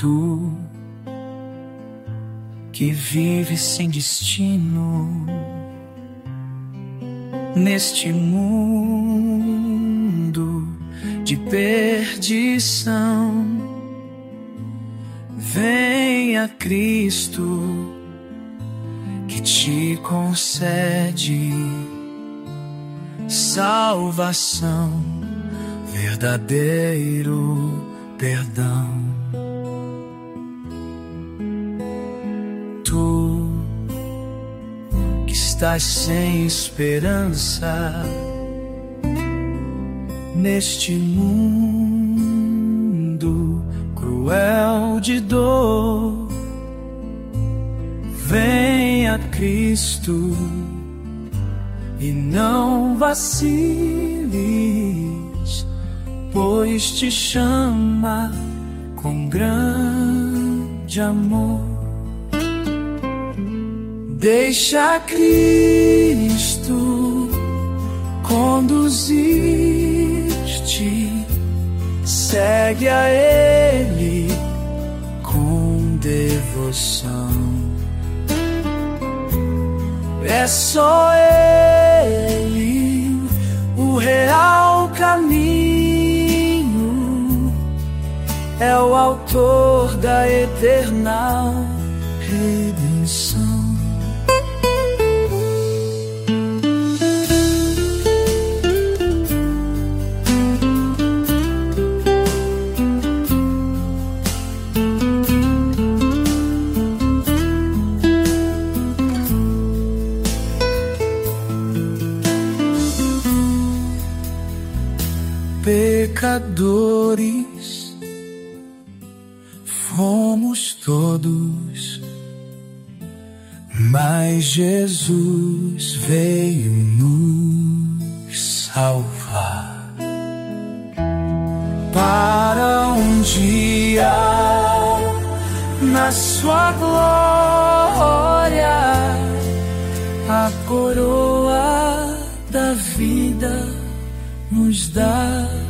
Tu que vive sem destino neste mundo de perdição, venha Cristo que te concede salvação, verdadeiro perdão. Tu que estás sem esperança neste mundo cruel de dor, venha Cristo e não vaciles, pois te chama com grande amor. Deixa Cristo conduzir-te, segue a Ele com devoção. É só Ele o real caminho, é o autor da eterna redenção. Pecadores fomos todos, mas Jesus veio nos salvar para um dia na sua glória a coroa da vida nos dá.